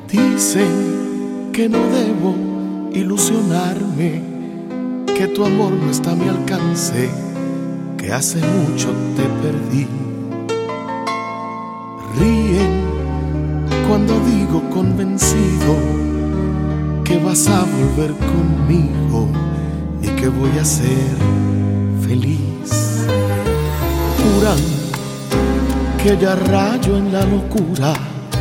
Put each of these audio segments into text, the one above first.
Dicen que no debo ilusionarme, que tu amor no está a mi alcance, que hace mucho te perdí. Ríen cuando digo convencido que vas a volver conmigo y que voy a ser feliz. Juran que ya rayo en la locura,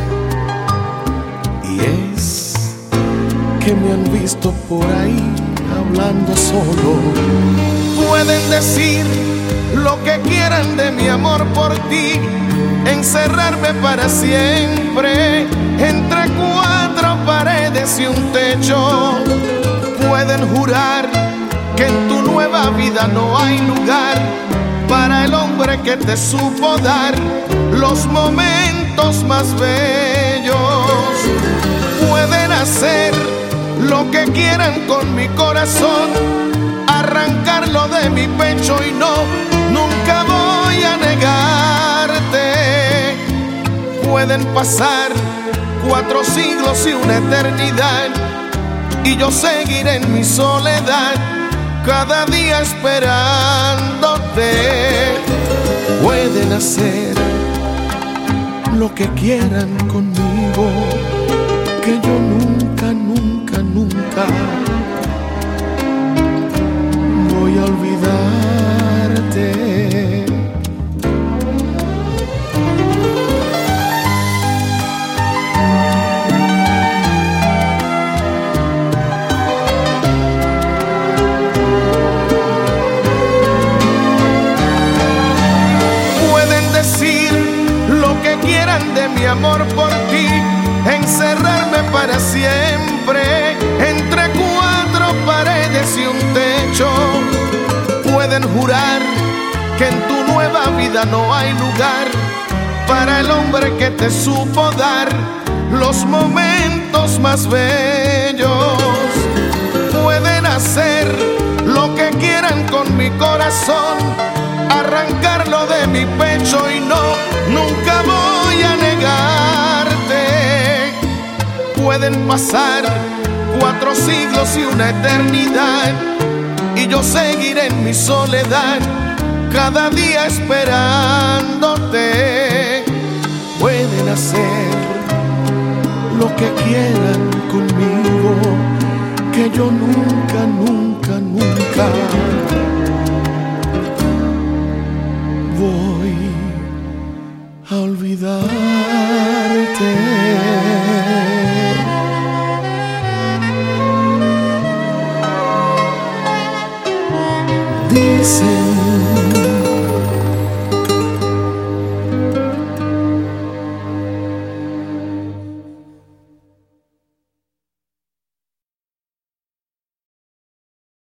y es que me han visto por ahí hablando solo. Pueden decir lo que quieran de mi amor por ti, encerrarme para siempre entre cuatro paredes y un techo. Pueden jurar que en tu nueva vida no hay lugar para el hombre que te supo dar los momentos más bellos. Pueden hacer lo que quieran con mi corazón, arrancarlo de mi pecho y no, nunca voy a negarte. Pueden pasar 4 siglos y una eternidad y yo seguiré en mi soledad, cada día esperándote. Pueden hacer lo que quieran conmigo, que yo nunca, nunca, nunca voy a olvidarte. Pueden decir lo que quieran de mi amor por ti, encerrarme para siempre entre 4 paredes y un techo. Pueden jurar que en tu nueva vida no hay lugar para el hombre que te supo dar los momentos más bellos. Pueden hacer lo que quieran con mi corazón, arrancarlo de mi pecho y no, nunca voy a negarte. Pueden pasar 4 siglos y una eternidad y yo seguiré en mi soledad, cada día esperándote. Pueden hacer lo que quieran conmigo, que yo nunca, nunca, nunca voy a olvidarte. Dicen